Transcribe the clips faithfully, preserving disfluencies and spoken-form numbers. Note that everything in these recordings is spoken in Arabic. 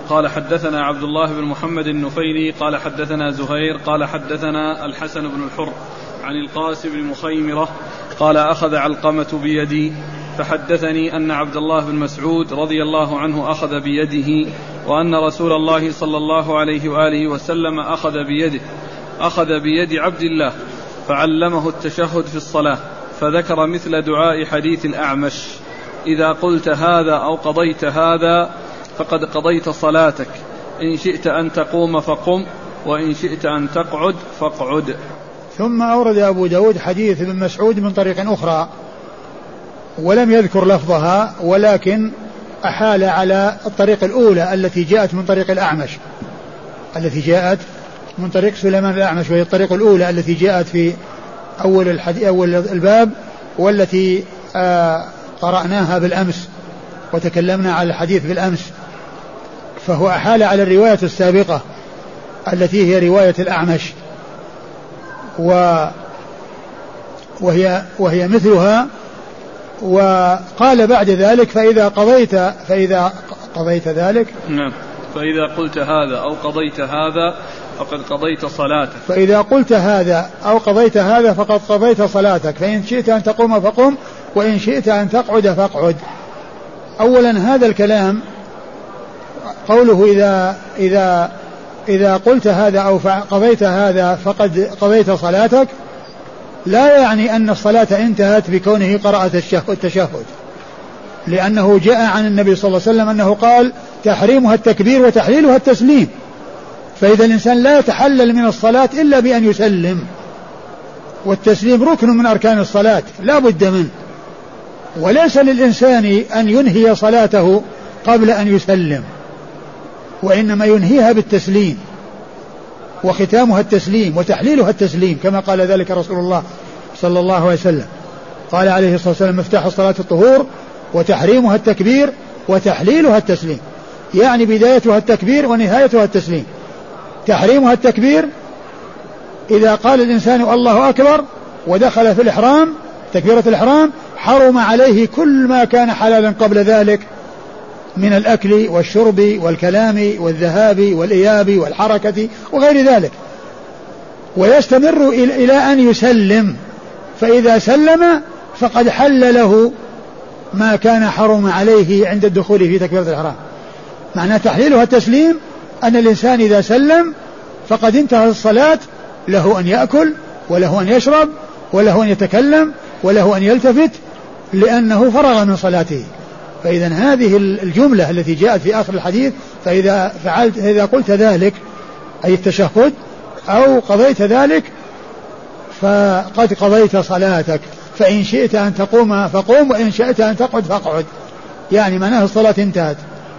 قال حدثنا عبد الله بن محمد النفيلي قال حدثنا زهير قال حدثنا الحسن بن الحر عن القاسم بن مخيمرة قال أخذ علقمة بيدي فحدثني أن عبد الله بن مسعود رضي الله عنه أخذ بيده وأن رسول الله صلى الله عليه وآله وسلم أخذ بيده أخذ بيد عبد الله فعلمه التشهد في الصلاة، فذكر مثل دعاء حديث الأعمش: إذا قلت هذا أو قضيت هذا فقد قضيت صلاتك، إن شئت أن تقوم فقم، وإن شئت أن تقعد فاقعد. ثم أورد أبو داود حديث ابن مسعود من طريق أخرى ولم يذكر لفظها، ولكن أحال على الطريق الأولى التي جاءت من طريق الأعمش التي جاءت من طريق سليمان الأعمش، وهي الطريق الأولى التي جاءت في أول, الحديث أول الباب والتي آه قرأناها بالأمس وتكلمنا على الحديث بالأمس. فهو أحال على الرواية السابقة التي هي رواية الأعمش و وهي, وهي مثلها، وقال بعد ذلك: فإذا قضيت فإذا قضيت ذلك نعم فإذا قلت هذا أو قضيت هذا فقد قضيت صلاتك، فإذا قلت هذا أو قضيت هذا فقد قضيت صلاتك، فإن شئت أن تقوم فقم، وإن شئت أن تقعد فاقعد. أولا هذا الكلام قوله إذا إذا إذا قلت هذا أو قضيت هذا فقد قضيت صلاتك لا يعني أن الصلاة انتهت بكونه قرأ التشهد، لأنه جاء عن النبي صلى الله عليه وسلم أنه قال: تحريمها التكبير وتحليلها التسليم. فإذا الإنسان لا يتحلل من الصلاة إلا بأن يسلم، والتسليم ركن من أركان الصلاة لا بد منه، وليس للإنسان أن ينهي صلاته قبل أن يسلم، وإنما ينهيها بالتسليم، وختامها التسليم وتحليلها التسليم، كما قال ذلك رسول الله صلى الله عليه وسلم. قال عليه الصلاة والسلام: مفتاح الصلاة الطهور، وتحريمها التكبير، وتحليلها التسليم، يعني بدايتها التكبير ونهايتها التسليم. تحريمها التكبير إذا قال الإنسان الله أكبر ودخل في الإحرام تكبيرة الإحرام حرم عليه كل ما كان حلالا قبل ذلك من الأكل والشرب والكلام والذهاب والإياب والحركة وغير ذلك، ويستمر إلى أن يسلم، فإذا سلم فقد حل له ما كان حرم عليه عند الدخول في تكبيرة الإحرام. معنى تحليلها التسليم أن الإنسان إذا سلم فقد انتهى الصلاة، له أن يأكل وله أن يشرب وله أن يتكلم وله أن يلتفت، لأنه فرغ من صلاته. فإذا هذه الجملة التي جاءت في آخر الحديث: فإذا فعلت إذا قلت ذلك أي التشهد أو قضيت ذلك فقد قضيت صلاتك، فإن شئت أن تقوم فقوم، وإن شئت أن تقعد فاقعد، يعني معناه الصلاة انتهت.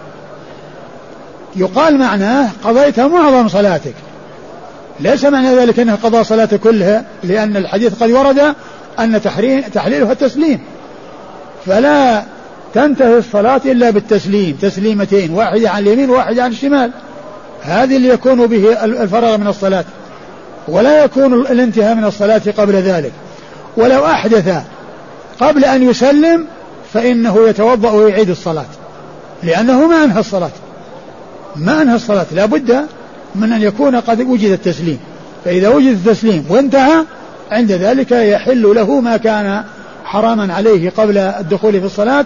يقال معناه قضيت معظم صلاتك، ليس معنى ذلك أنه قضى صلاة كلها، لأن الحديث قد ورد أن تحليلها التسليم، فلا تنتهي الصلاة إلا بالتسليم، تسليمتين، واحدة عن اليمين وواحدة عن الشمال، هذه اللي يكون به الفراغ من الصلاة، ولا يكون الانتهاء من الصلاة قبل ذلك. ولو أحدث قبل أن يسلم فإنه يتوضأ ويعيد الصلاة، لأنه ما أنهى الصلاة ما أنهى الصلاة لا بد من أن يكون قد وجد التسليم، فإذا وجد التسليم وانتهى عند ذلك يحل له ما كان حراما عليه قبل الدخول في الصلاة،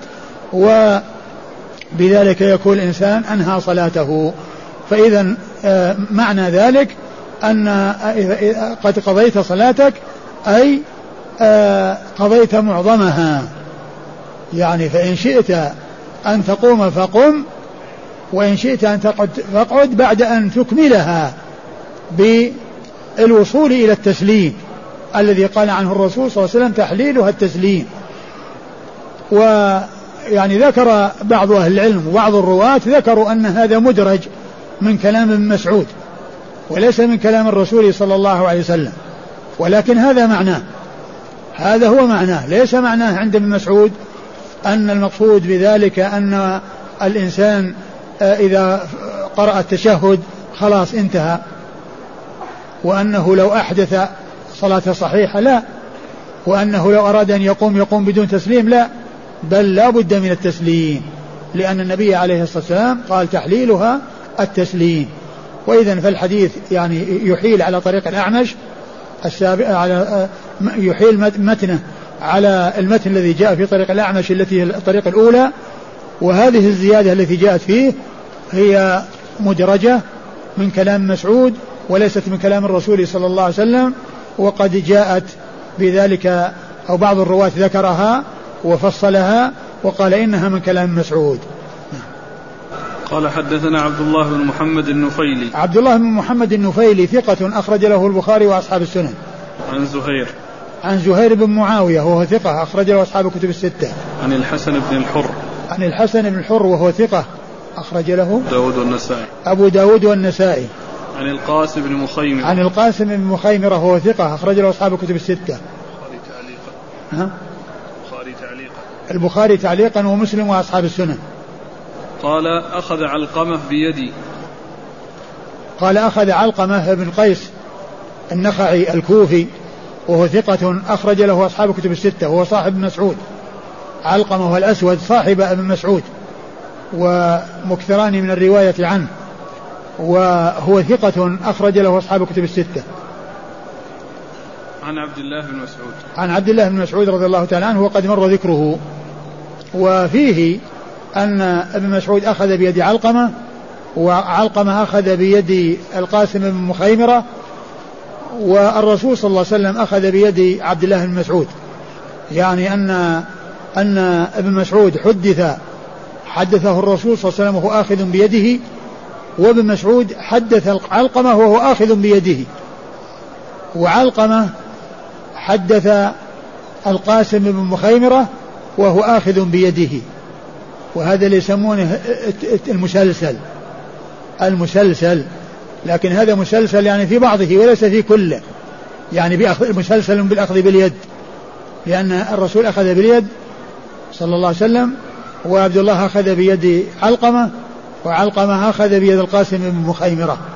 وبذلك يكون الإنسان أنهى صلاته. فإذا معنى ذلك أن قد قضيت صلاتك أي قضيت معظمها، يعني فإن شئت أن تقوم فقم، وإن شئت أن تقعد فاقعد، بعد أن تكملها بالوصول إلى التسليم الذي قال عنه الرسول صلى الله عليه وسلم: تحليلها التسليم. ويعني ذكر بعض أهل العلم وبعض الرواة ذكروا أن هذا مدرج من كلام ابن مسعود وليس من كلام الرسول صلى الله عليه وسلم، ولكن هذا معناه هذا هو معناه، ليس معناه عند ابن مسعود أن المقصود بذلك أن الإنسان إذا قرأ التشهد خلاص انتهى، وأنه لو أحدث صلاة صحيحة لا، وأنه لو أراد أن يقوم يقوم بدون تسليم لا، بل لا بد من التسليم، لأن النبي عليه الصلاة والسلام قال: تحليلها التسليم. وإذن فالحديث يعني يحيل على طريق الأعمش السابق على يحيل متنه على المتن الذي جاء في طريق الأعمش التي هي الطريق الأولى، وهذه الزيادة التي جاءت فيه هي مدرجة من كلام مسعود وليست من كلام الرسول صلى الله عليه وسلم، وقد جاءت بذلك أو بعض الرواة ذكرها وفصلها وقال إنها من كلام مسعود. قال حدثنا عبد الله بن محمد النفيلي. عبد الله بن محمد النفيلي ثقة أخرج له البخاري وأصحاب السنن. عن زهير. عن زهير بن معاوية وهو ثقة أخرج له أصحاب الكتب الستة. عن الحسن بن الحر. عن الحسن بن الحر وهو ثقة أخرج له داود والنسائي. أبو داود والنسائي. عن القاسم بن مخيمرة. عن القاسم بن مخيمرة وهو ثقة أخرج له أصحاب الكتب الستة. البخاري تعليقا. ها؟ البخاري تعليقا. البخاري تعليقا ومسلم وأصحاب السنن. قال أخذ علقمة بيدي. قال أخذ علقمة بن قيس النخعي الكوفي وهو ثقة أخرج له أصحاب الكتب الستة وهو صاحب مسعود. علقمة هو الأسود صاحب ابن مسعود ومكثران من الرواية عنه، وهو ثقة أخرج له أصحاب الكتب الستة. عن عبد الله بن مسعود. عن عبد الله بن مسعود رضي الله تعالى عنه وقد مر ذكره. وفيه أن ابن مسعود أخذ بيد علقمة، وعلقمة أخذ بيد القاسم بن مخيمرة، والرسول صلى الله عليه وسلم أخذ بيد عبد الله بن مسعود. يعني أن أن ابن مسعود حدث حدثه الرسول صلى الله عليه وسلم وهو آخذ بيده، وابن مسعود حدث علقمة وهو آخذ بيده، وعلقمة حدث القاسم بن مخيمرة وهو آخذ بيده. وهذا اللي يسمونه المسلسل المسلسل لكن هذا مسلسل يعني في بعضه وليس في كله، يعني بأخذ مسلسل بالأخذ باليد، لأن الرسول أخذ باليد صلى الله عليه وسلم، وعبد الله أخذ بيد علقمة، وعلقمة أخذ بيد القاسم بن مخيمرة.